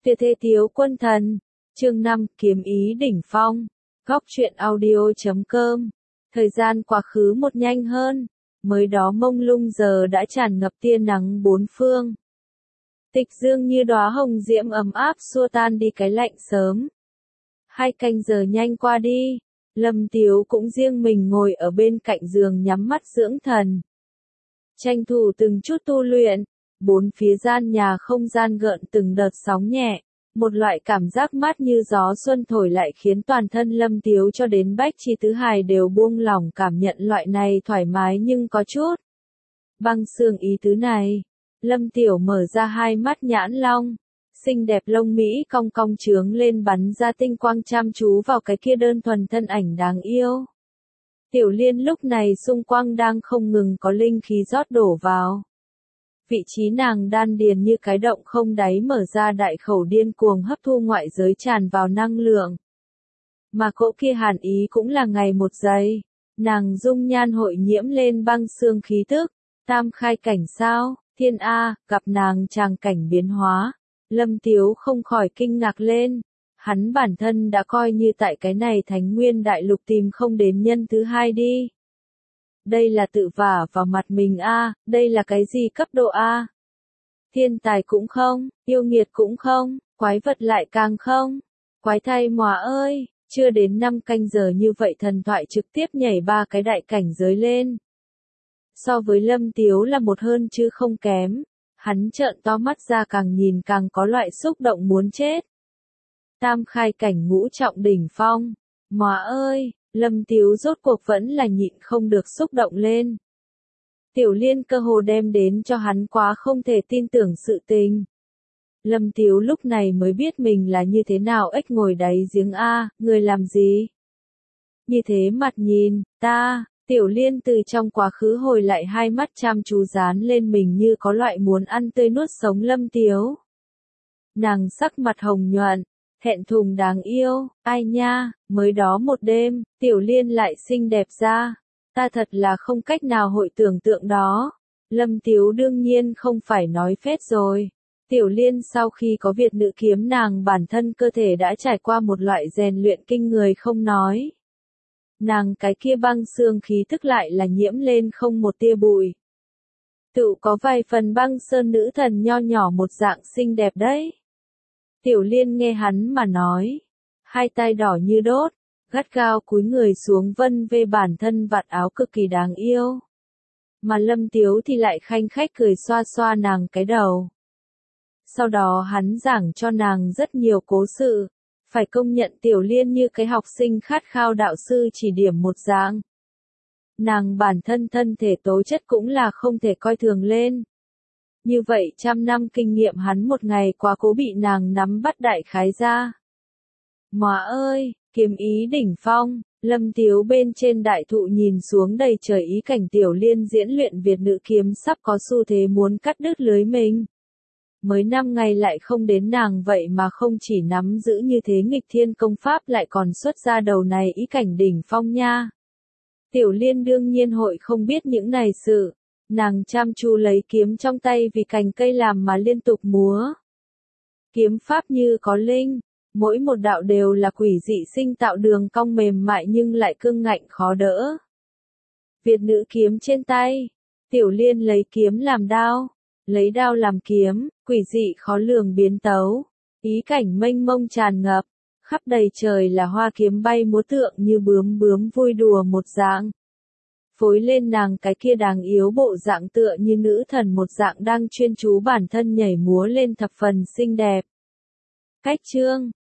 Tuyệt thế thiếu quân thần, chương 5, kiếm ý đỉnh phong, góc truyện audio.com. Thời gian quá khứ một nhanh hơn, mới đó mông lung giờ đã tràn ngập tia nắng bốn phương. Tịch dương như đóa hồng diễm ấm áp xua tan đi cái lạnh sớm. 2 canh giờ nhanh qua đi, Lâm Tiếu cũng riêng mình ngồi ở bên cạnh giường nhắm mắt dưỡng thần. Tranh thủ từng chút tu luyện, bốn phía gian nhà không gian gợn từng đợt sóng nhẹ, một loại cảm giác mát như gió xuân thổi lại khiến toàn thân Lâm Tiếu cho đến Bách Chi Tứ Hải đều buông lỏng cảm nhận loại này thoải mái nhưng có chút băng xương ý tứ này. Lâm Tiểu mở ra hai mắt nhãn long, xinh đẹp lông mỹ cong cong trướng lên bắn ra tinh quang chăm chú vào cái kia đơn thuần thân ảnh đáng yêu. Tiểu Liên lúc này xung quanh đang không ngừng có linh khí rót đổ vào. Vị trí nàng đan điền như cái động không đáy mở ra đại khẩu điên cuồng hấp thu ngoại giới tràn vào năng lượng. Mà cỗ kia hàn ý cũng là ngày một giây, nàng dung nhan hội nhiễm lên băng xương khí tức, tam khai cảnh sao, thiên A, gặp nàng tràng cảnh biến hóa, Lâm Tiếu không khỏi kinh ngạc lên. Hắn bản thân đã coi như tại cái này Thánh Nguyên Đại Lục tìm không đến nhân thứ hai đi. Đây là tự vả vào mặt mình a, đây là cái gì cấp độ a? Thiên tài cũng không, yêu nghiệt cũng không, quái vật lại càng không. Quái thay mòa ơi, chưa đến 5 canh giờ như vậy thần thoại trực tiếp nhảy 3 cái đại cảnh giới lên. So với Lâm Tiếu là một hơn chứ không kém, hắn trợn to mắt ra càng nhìn càng có loại xúc động muốn chết. Tam khai cảnh ngũ trọng đỉnh phong, mòa ơi, Lâm Tiếu rốt cuộc vẫn là nhịn không được xúc động lên. Tiểu Liên cơ hồ đem đến cho hắn quá không thể tin tưởng sự tình. Lâm Tiếu lúc này mới biết mình là như thế nào ếch ngồi đáy giếng A, người làm gì? Như thế mặt nhìn, ta, Tiểu Liên từ trong quá khứ hồi lại hai mắt chăm chú dán lên mình như có loại muốn ăn tươi nuốt sống Lâm Tiếu. Nàng sắc mặt hồng nhuận, thẹn thùng đáng yêu, ai nha, mới đó một đêm, Tiểu Liên lại xinh đẹp ra, ta thật là không cách nào hội tưởng tượng đó. Lâm Tiếu đương nhiên không phải nói phét rồi. Tiểu Liên sau khi có Việt nữ kiếm nàng bản thân cơ thể đã trải qua một loại rèn luyện kinh người không nói. Nàng cái kia băng xương khí tức lại là nhiễm lên không một tia bụi. Tự có vài phần băng sơn nữ thần nho nhỏ một dạng xinh đẹp đấy. Tiểu Liên nghe hắn mà nói, hai tay đỏ như đốt, gắt gao cúi người xuống vân về bản thân vạt áo cực kỳ đáng yêu. Mà Lâm Tiếu thì lại khanh khách cười xoa xoa nàng cái đầu. Sau đó hắn giảng cho nàng rất nhiều cố sự, phải công nhận Tiểu Liên như cái học sinh khát khao đạo sư chỉ điểm một dạng. Nàng bản thân thân thể tố chất cũng là không thể coi thường lên. Như vậy 100 năm kinh nghiệm hắn một ngày quá cố bị nàng nắm bắt đại khái ra. Mòa ơi, kiếm ý đỉnh phong, Lâm Tiếu bên trên đại thụ nhìn xuống đầy trời ý cảnh Tiểu Liên diễn luyện Việt nữ kiếm sắp có xu thế muốn cắt đứt lưới mình. Mới 5 ngày lại không đến nàng vậy mà không chỉ nắm giữ như thế nghịch thiên công pháp lại còn xuất ra đầu này ý cảnh đỉnh phong nha. Tiểu Liên đương nhiên hội không biết những này sự. Nàng chăm chú lấy kiếm trong tay vì cành cây làm mà liên tục múa. Kiếm pháp như có linh, mỗi một đạo đều là quỷ dị sinh tạo đường cong mềm mại nhưng lại cương ngạnh khó đỡ. Việt nữ kiếm trên tay, Tiểu Liên lấy kiếm làm đao, lấy đao làm kiếm, quỷ dị khó lường biến tấu, ý cảnh mênh mông tràn ngập, khắp đầy trời là hoa kiếm bay múa tượng như bướm bướm vui đùa một dạng. Phối lên nàng cái kia đáng yếu bộ dạng tựa như nữ thần một dạng đang chuyên chú bản thân nhảy múa lên thập phần xinh đẹp. Cách chương,